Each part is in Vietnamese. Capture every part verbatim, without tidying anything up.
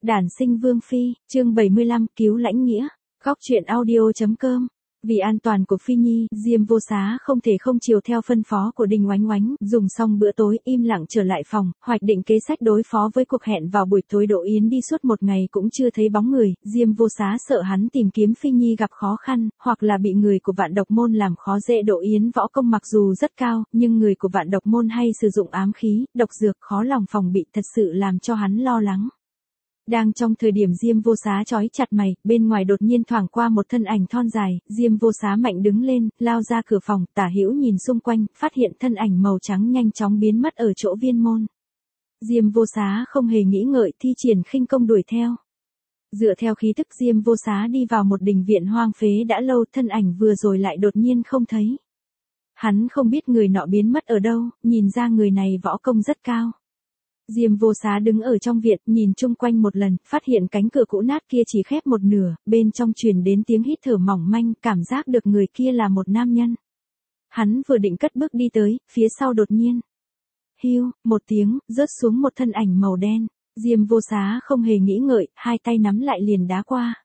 Đản sinh Vương Phi, chương bảy mươi lăm, cứu Lãnh Nghĩa, góc truyện audio chấm com. Vì an toàn của Phi Nhi, Diêm Vô Xá không thể không chiều theo phân phó của Đinh Oánh Oánh, dùng xong bữa tối im lặng trở lại phòng, hoạch định kế sách đối phó với cuộc hẹn vào buổi tối. Đỗ Yến đi suốt một ngày cũng chưa thấy bóng người, Diêm Vô Xá sợ hắn tìm kiếm Phi Nhi gặp khó khăn, hoặc là bị người của Vạn Độc Môn làm khó dễ. Đỗ Yến võ công mặc dù rất cao, nhưng người của Vạn Độc Môn hay sử dụng ám khí, độc dược khó lòng phòng bị, thật sự làm cho hắn lo lắng. Đang trong thời điểm Diêm Vô Xá chói chặt mày, bên ngoài đột nhiên thoảng qua một thân ảnh thon dài, Diêm Vô Xá mạnh đứng lên, lao ra cửa phòng, tả hữu nhìn xung quanh, phát hiện thân ảnh màu trắng nhanh chóng biến mất ở chỗ viên môn. Diêm Vô Xá không hề nghĩ ngợi, thi triển khinh công đuổi theo. Dựa theo khí tức, Diêm Vô Xá đi vào một đình viện hoang phế đã lâu, thân ảnh vừa rồi lại đột nhiên không thấy. Hắn không biết người nọ biến mất ở đâu, nhìn ra người này võ công rất cao. Diêm Vô Xá đứng ở trong viện, nhìn chung quanh một lần, phát hiện cánh cửa cũ nát kia chỉ khép một nửa, bên trong truyền đến tiếng hít thở mỏng manh, cảm giác được người kia là một nam nhân. Hắn vừa định cất bước đi tới, phía sau đột nhiên. Hiu, một tiếng, rớt xuống một thân ảnh màu đen. Diêm Vô Xá không hề nghĩ ngợi, hai tay nắm lại liền đá qua.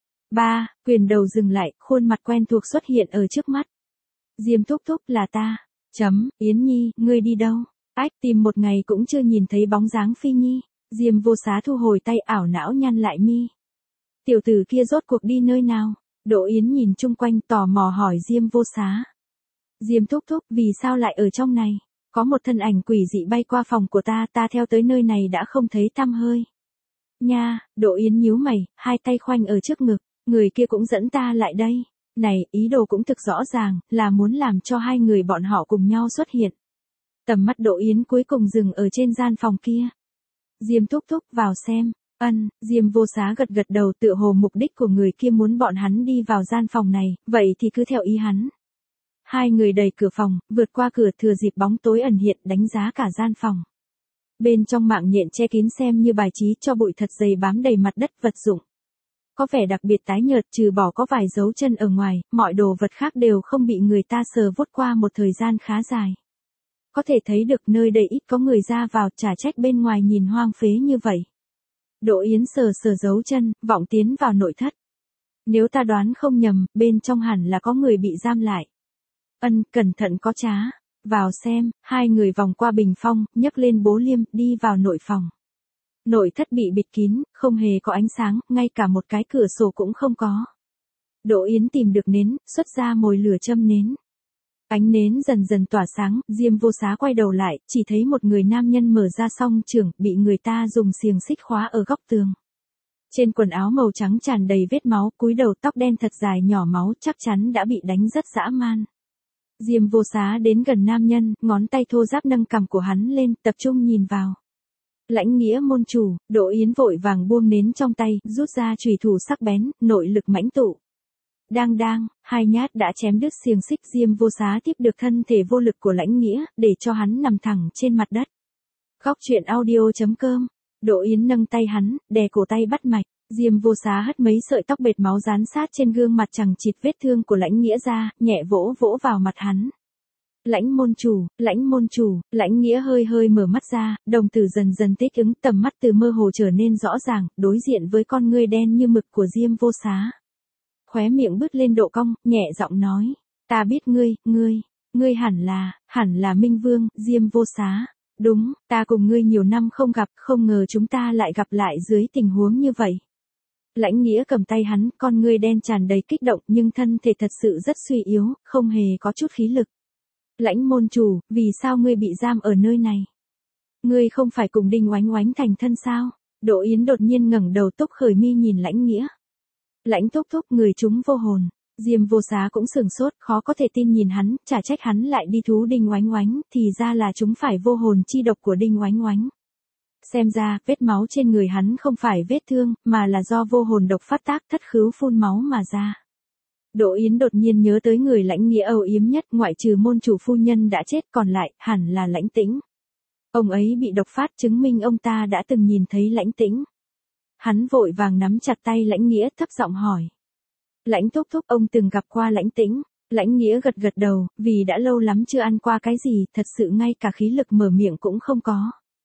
Ba, quyền đầu dừng lại, khuôn mặt quen thuộc xuất hiện ở trước mắt. Diêm thúc thúc, là ta. Chấm, Yến Nhi, ngươi đi đâu? Ách, tìm một ngày cũng chưa nhìn thấy bóng dáng Phi Nhi. Diêm Vô Xá thu hồi tay, ảo não nhăn lại mi. Tiểu tử kia rốt cuộc đi nơi nào? Đỗ Yến nhìn chung quanh tò mò hỏi Diêm Vô Xá. Diêm thúc thúc, vì sao lại ở trong này? Có một thân ảnh quỷ dị bay qua phòng của ta, ta theo tới nơi này đã không thấy tăm hơi. Nha, Đỗ Yến nhíu mày, hai tay khoanh ở trước ngực, người kia cũng dẫn ta lại đây. Này, ý đồ cũng thực rõ ràng, là muốn làm cho hai người bọn họ cùng nhau xuất hiện. Tầm mắt Đỗ Yến cuối cùng dừng ở trên gian phòng kia. Diêm thúc thúc, vào xem. Ân, Diêm Vô Xá gật gật đầu, tựa hồ mục đích của người kia muốn bọn hắn đi vào gian phòng này, vậy thì cứ theo ý hắn. Hai người đẩy cửa phòng, vượt qua cửa, thừa dịp bóng tối ẩn hiện, đánh giá cả gian phòng. Bên trong mạng nhện che kín xem như bài trí, cho bụi thật dày bám đầy mặt đất, vật dụng có vẻ đặc biệt tái nhợt, trừ bỏ có vài dấu chân ở ngoài, mọi đồ vật khác đều không bị người ta sờ vuốt qua một thời gian khá dài. Có thể thấy được nơi đây ít có người ra vào, chả trách bên ngoài nhìn hoang phế như vậy. Đỗ Yến sờ sờ dấu chân, vọng tiến vào nội thất. Nếu ta đoán không nhầm, bên trong hẳn là có người bị giam lại. Ân, cẩn thận có trá. Vào xem, hai người vòng qua bình phong, nhấc lên bố liêm, đi vào nội phòng. Nội thất bị bịt kín, không hề có ánh sáng, ngay cả một cái cửa sổ cũng không có. Đỗ Yến tìm được nến, xuất ra mồi lửa châm nến. Ánh nến dần dần tỏa sáng, Diêm Vô Xá quay đầu lại, chỉ thấy một người nam nhân mở ra song trưởng, bị người ta dùng xiềng xích khóa ở góc tường. Trên quần áo màu trắng tràn đầy vết máu, cúi đầu, tóc đen thật dài nhỏ máu, chắc chắn đã bị đánh rất dã man. Diêm Vô Xá đến gần nam nhân, ngón tay thô ráp nâng cằm của hắn lên, tập trung nhìn vào. Lãnh Nghĩa môn chủ. Đỗ Yến vội vàng buông nến trong tay, rút ra chùy thủ sắc bén, nội lực mãnh tụ. Đang đang, hai nhát đã chém đứt xiềng xích. Diêm Vô Xá tiếp được thân thể vô lực của Lãnh Nghĩa, để cho hắn nằm thẳng trên mặt đất. Góc truyện audio chấm com. Đỗ Yến nâng tay hắn, đè cổ tay bắt mạch. Diêm Vô Xá hất mấy sợi tóc bệt máu dán sát trên gương mặt chằng chịt vết thương của Lãnh Nghĩa ra, nhẹ vỗ vỗ vào mặt hắn. Lãnh môn chủ, Lãnh môn chủ. Lãnh Nghĩa hơi hơi mở mắt ra, đồng tử dần dần thích ứng, tầm mắt từ mơ hồ trở nên rõ ràng, đối diện với con ngươi đen như mực của Diêm Vô Xá. Khóe miệng bứt lên độ cong, nhẹ giọng nói, ta biết ngươi, ngươi, ngươi hẳn là, hẳn là Minh Vương. Diêm Vô Xá, đúng, ta cùng ngươi nhiều năm không gặp, không ngờ chúng ta lại gặp lại dưới tình huống như vậy. Lãnh Nghĩa cầm tay hắn, con ngươi đen tràn đầy kích động, nhưng thân thể thật sự rất suy yếu, không hề có chút khí lực. Lãnh môn chủ, vì sao ngươi bị giam ở nơi này? Ngươi không phải cùng Đinh Oánh Oánh thành thân sao? Đỗ Yến đột nhiên ngẩng đầu, túc khởi mi nhìn Lãnh Nghĩa. Lãnh thúc thúc, người chúng vô hồn. Diêm Vô Xá cũng sửng sốt, khó có thể tin nhìn hắn, chả trách hắn lại đi thú Đinh Oánh Oánh, thì ra là chúng phải vô hồn chi độc của Đinh Oánh Oánh. Xem ra, vết máu trên người hắn không phải vết thương, mà là do vô hồn độc phát tác, thất khứu phun máu mà ra. Đỗ Yến đột nhiên nhớ tới người Lãnh Nghĩa âu yếm nhất, ngoại trừ môn chủ phu nhân đã chết, còn lại, hẳn là Lãnh Tĩnh. Ông ấy bị độc phát, chứng minh ông ta đã từng nhìn thấy Lãnh Tĩnh. Hắn vội vàng nắm chặt tay Lãnh Nghĩa, thấp giọng hỏi. Lãnh thúc thúc, ông từng gặp qua Lãnh Tĩnh. Lãnh Nghĩa gật gật đầu, vì đã lâu lắm chưa ăn qua cái gì, thật sự ngay cả khí lực mở miệng cũng không có.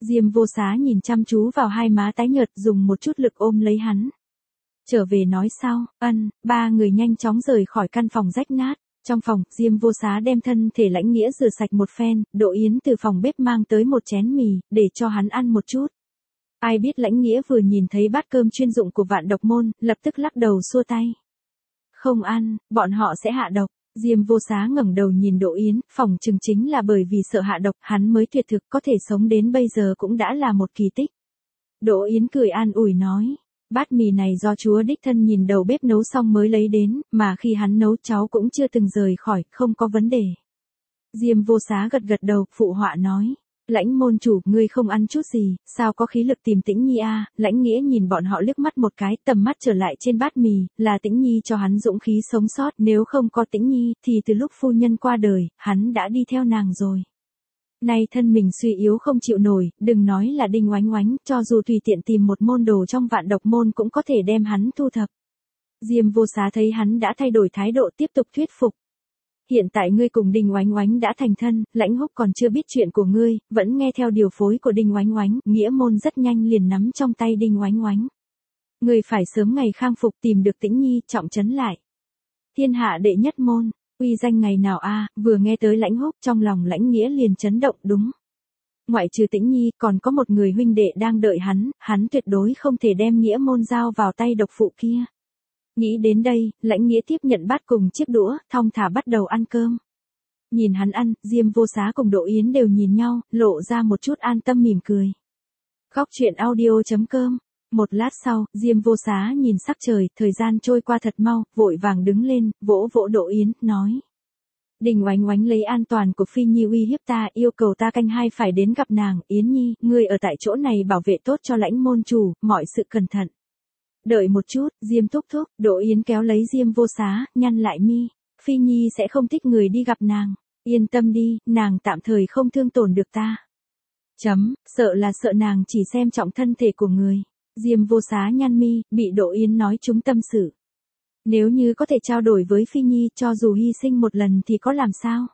Diêm Vô Xá nhìn chăm chú vào hai má tái nhợt, dùng một chút lực ôm lấy hắn. Trở về nói sau, ân, ba người nhanh chóng rời khỏi căn phòng rách nát. Trong phòng, Diêm Vô Xá đem thân thể Lãnh Nghĩa rửa sạch một phen, Đỗ Yến từ phòng bếp mang tới một chén mì, để cho hắn ăn một chút. Ai biết Lãnh Nghĩa vừa nhìn thấy bát cơm chuyên dụng của Vạn Độc Môn, lập tức lắc đầu xua tay. Không ăn, bọn họ sẽ hạ độc. Diêm Vô Xá ngẩng đầu nhìn Đỗ Yến, phỏng chừng chính là bởi vì sợ hạ độc, hắn mới tuyệt thực, có thể sống đến bây giờ cũng đã là một kỳ tích. Đỗ Yến cười an ủi nói, bát mì này do chúa đích thân nhìn đầu bếp nấu xong mới lấy đến, mà khi hắn nấu cháu cũng chưa từng rời khỏi, không có vấn đề. Diêm Vô Xá gật gật đầu, phụ họa nói, Lãnh môn chủ, ngươi không ăn chút gì, sao có khí lực tìm Tĩnh Nhi a? Lãnh Nghĩa nhìn bọn họ liếc mắt một cái, tầm mắt trở lại trên bát mì, là Tĩnh Nhi cho hắn dũng khí sống sót, nếu không có Tĩnh Nhi, thì từ lúc phu nhân qua đời, hắn đã đi theo nàng rồi. Nay thân mình suy yếu không chịu nổi, đừng nói là Đinh Oánh Oánh, cho dù tùy tiện tìm một môn đồ trong Vạn Độc Môn cũng có thể đem hắn thu thập. Diêm Vô Xá thấy hắn đã thay đổi thái độ, tiếp tục thuyết phục. Hiện tại ngươi cùng Đinh Oánh Oánh đã thành thân, Lãnh Húc còn chưa biết chuyện của ngươi, vẫn nghe theo điều phối của Đinh Oánh Oánh, nghĩa môn rất nhanh liền nắm trong tay Đinh Oánh Oánh. Ngươi phải sớm ngày khang phục, tìm được Tĩnh Nhi, trọng trấn lại. Thiên hạ đệ nhất môn, uy danh ngày nào a? Vừa nghe tới Lãnh Húc, trong lòng Lãnh Nghĩa liền chấn động, đúng. Ngoại trừ Tĩnh Nhi, còn có một người huynh đệ đang đợi hắn, hắn tuyệt đối không thể đem nghĩa môn giao vào tay độc phụ kia. Nghĩ đến đây, Lãnh Nghĩa tiếp nhận bát cùng chiếc đũa, thong thả bắt đầu ăn cơm. Nhìn hắn ăn, Diêm Vô Xá cùng Đỗ Yến đều nhìn nhau, lộ ra một chút an tâm mỉm cười. Góc truyện audio chấm com. Một lát sau, Diêm Vô Xá nhìn sắc trời, thời gian trôi qua thật mau, vội vàng đứng lên, vỗ vỗ Đỗ Yến, nói. Đinh Oánh Oánh lấy an toàn của Phi Nhi uy hiếp ta, yêu cầu ta canh hai phải đến gặp nàng, Yến Nhi, ngươi ở tại chỗ này bảo vệ tốt cho Lãnh môn chủ, mọi sự cẩn thận. Đợi một chút, Diêm thúc thúc, Đỗ Yến kéo lấy Diêm Vô Xá, nhăn lại mi, Phi Nhi sẽ không thích người đi gặp nàng, yên tâm đi, nàng tạm thời không thương tổn được ta. Chấm, sợ là sợ nàng chỉ xem trọng thân thể của người. Diêm Vô Xá nhăn mi, bị Đỗ Yến nói trúng tâm sự. Nếu như có thể trao đổi với Phi Nhi, cho dù hy sinh một lần thì có làm sao?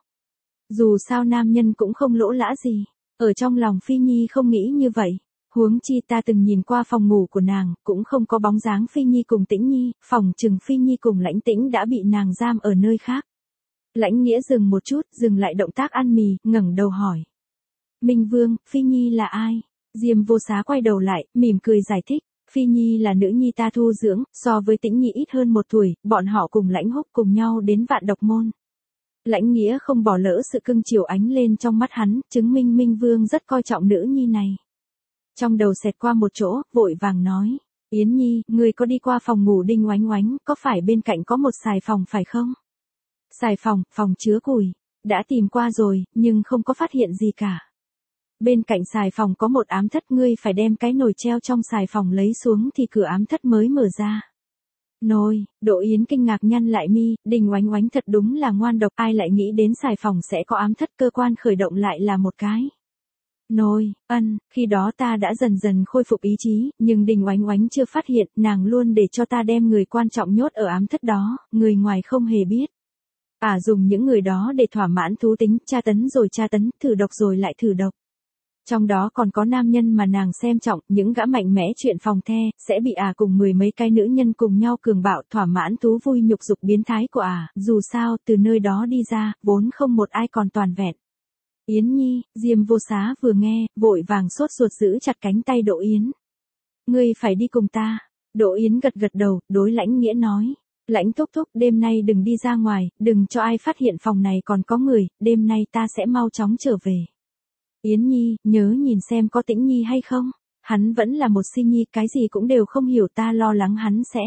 Dù sao nam nhân cũng không lỗ lã gì, ở trong lòng Phi Nhi không nghĩ như vậy. Huống chi ta từng nhìn qua phòng ngủ của nàng, cũng không có bóng dáng Phi Nhi cùng Tĩnh Nhi, phòng chừng Phi Nhi cùng Lãnh Tĩnh đã bị nàng giam ở nơi khác. Lãnh Nghĩa dừng một chút, dừng lại động tác ăn mì, ngẩng đầu hỏi. Minh Vương, Phi Nhi là ai? Diêm Vô Xá quay đầu lại, mỉm cười giải thích. Phi Nhi là nữ nhi ta thu dưỡng, so với Tĩnh Nhi ít hơn một tuổi, bọn họ cùng Lãnh Húc cùng nhau đến Vạn Độc Môn. Lãnh Nghĩa không bỏ lỡ sự cưng chiều ánh lên trong mắt hắn, chứng minh Minh Vương rất coi trọng nữ nhi này. Trong đầu xẹt qua một chỗ, vội vàng nói, Yến Nhi, người có đi qua phòng ngủ Đinh Oánh Oánh, có phải bên cạnh có một xài phòng phải không? Xài phòng, phòng chứa củi, đã tìm qua rồi, nhưng không có phát hiện gì cả. Bên cạnh xài phòng có một ám thất, ngươi phải đem cái nồi treo trong xài phòng lấy xuống thì cửa ám thất mới mở ra. Nồi, Đỗ Yến kinh ngạc nhăn lại mi, Đinh Oánh Oánh thật đúng là ngoan độc, ai lại nghĩ đến xài phòng sẽ có ám thất, cơ quan khởi động lại là một cái. Nồi, ân, khi đó ta đã dần dần khôi phục ý chí, nhưng Đinh Oánh Oánh chưa phát hiện, nàng luôn để cho ta đem người quan trọng nhốt ở ám thất đó, người ngoài không hề biết. À dùng những người đó để thỏa mãn thú tính, tra tấn rồi tra tấn, thử độc rồi lại thử độc. Trong đó còn có nam nhân mà nàng xem trọng, những gã mạnh mẽ chuyện phòng the, sẽ bị à cùng mười mấy cái nữ nhân cùng nhau cường bạo thỏa mãn thú vui nhục dục biến thái của à, dù sao, từ nơi đó đi ra, vốn không một ai còn toàn vẹn. Yến Nhi, Diêm Vô Xá vừa nghe, vội vàng sốt ruột giữ chặt cánh tay Đỗ Yến. Ngươi phải đi cùng ta. Đỗ Yến gật gật đầu, đối Lãnh Nghĩa nói. Lãnh thúc thúc, đêm nay đừng đi ra ngoài, đừng cho ai phát hiện phòng này còn có người, đêm nay ta sẽ mau chóng trở về. Yến Nhi, nhớ nhìn xem có Tĩnh Nhi hay không. Hắn vẫn là một si nhi, cái gì cũng đều không hiểu, ta lo lắng hắn sẽ.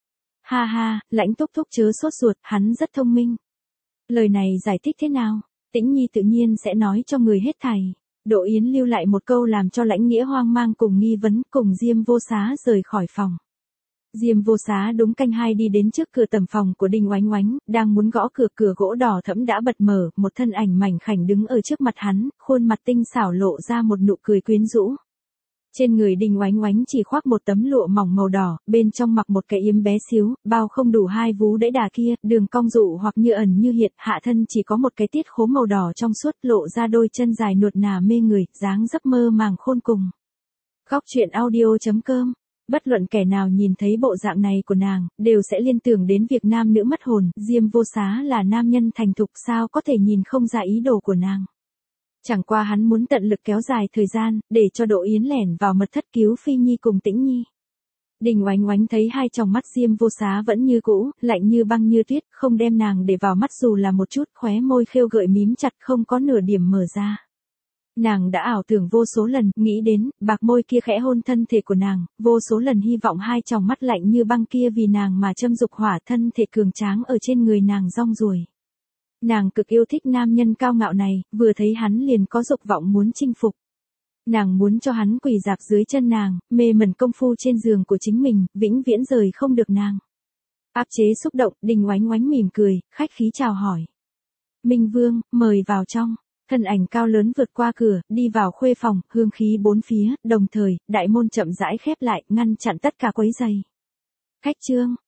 Ha ha, Lãnh thúc thúc chớ sốt ruột, hắn rất thông minh. Lời này giải thích thế nào? Tĩnh Nhi tự nhiên sẽ nói cho người hết thảy. Đỗ Yến lưu lại một câu làm cho Lãnh Nghĩa hoang mang cùng nghi vấn, cùng Diêm Vô Xá rời khỏi phòng. Diêm Vô Xá đúng canh hai đi đến trước cửa tầm phòng của Đinh Oánh Oánh, đang muốn gõ cửa, cửa gỗ đỏ thẫm đã bật mở, một thân ảnh mảnh khảnh đứng ở trước mặt hắn, khuôn mặt tinh xảo lộ ra một nụ cười quyến rũ. Trên người Đinh Oánh Oánh chỉ khoác một tấm lụa mỏng màu đỏ, bên trong mặc một cái yếm bé xíu, bao không đủ hai vú đẫy đà kia, đường cong dụ hoặc như ẩn như hiện, hạ thân chỉ có một cái tiết khố màu đỏ trong suốt, lộ ra đôi chân dài nuột nà mê người, dáng dấp mơ màng khôn cùng. Góc truyện audio chấm com. Bất luận kẻ nào nhìn thấy bộ dạng này của nàng, đều sẽ liên tưởng đến việc nam nữ mất hồn, Diêm Vô Xá là nam nhân thành thục, sao có thể nhìn không ra ý đồ của nàng. Chẳng qua hắn muốn tận lực kéo dài thời gian, để cho Đỗ Yến lẻn vào mật thất cứu Phi Nhi cùng Tĩnh Nhi. Đinh Oánh Oánh thấy hai tròng mắt Diêm Vô Xá vẫn như cũ, lạnh như băng như tuyết, không đem nàng để vào mắt dù là một chút, khóe môi khêu gợi mím chặt không có nửa điểm mở ra. Nàng đã ảo tưởng vô số lần, nghĩ đến, bạc môi kia khẽ hôn thân thể của nàng, vô số lần hy vọng hai tròng mắt lạnh như băng kia vì nàng mà châm dục hỏa thân thể cường tráng ở trên người nàng rong ruổi. Nàng cực yêu thích nam nhân cao ngạo này, vừa thấy hắn liền có dục vọng muốn chinh phục. Nàng muốn cho hắn quỳ dạp dưới chân nàng, mê mẩn công phu trên giường của chính mình, vĩnh viễn rời không được nàng. Áp chế xúc động, Đinh Oánh Oánh mỉm cười, khách khí chào hỏi. Minh Vương, mời vào trong. Thân ảnh cao lớn vượt qua cửa, đi vào khuê phòng, hương khí bốn phía, đồng thời, đại môn chậm rãi khép lại, ngăn chặn tất cả quấy rầy. Khách trương,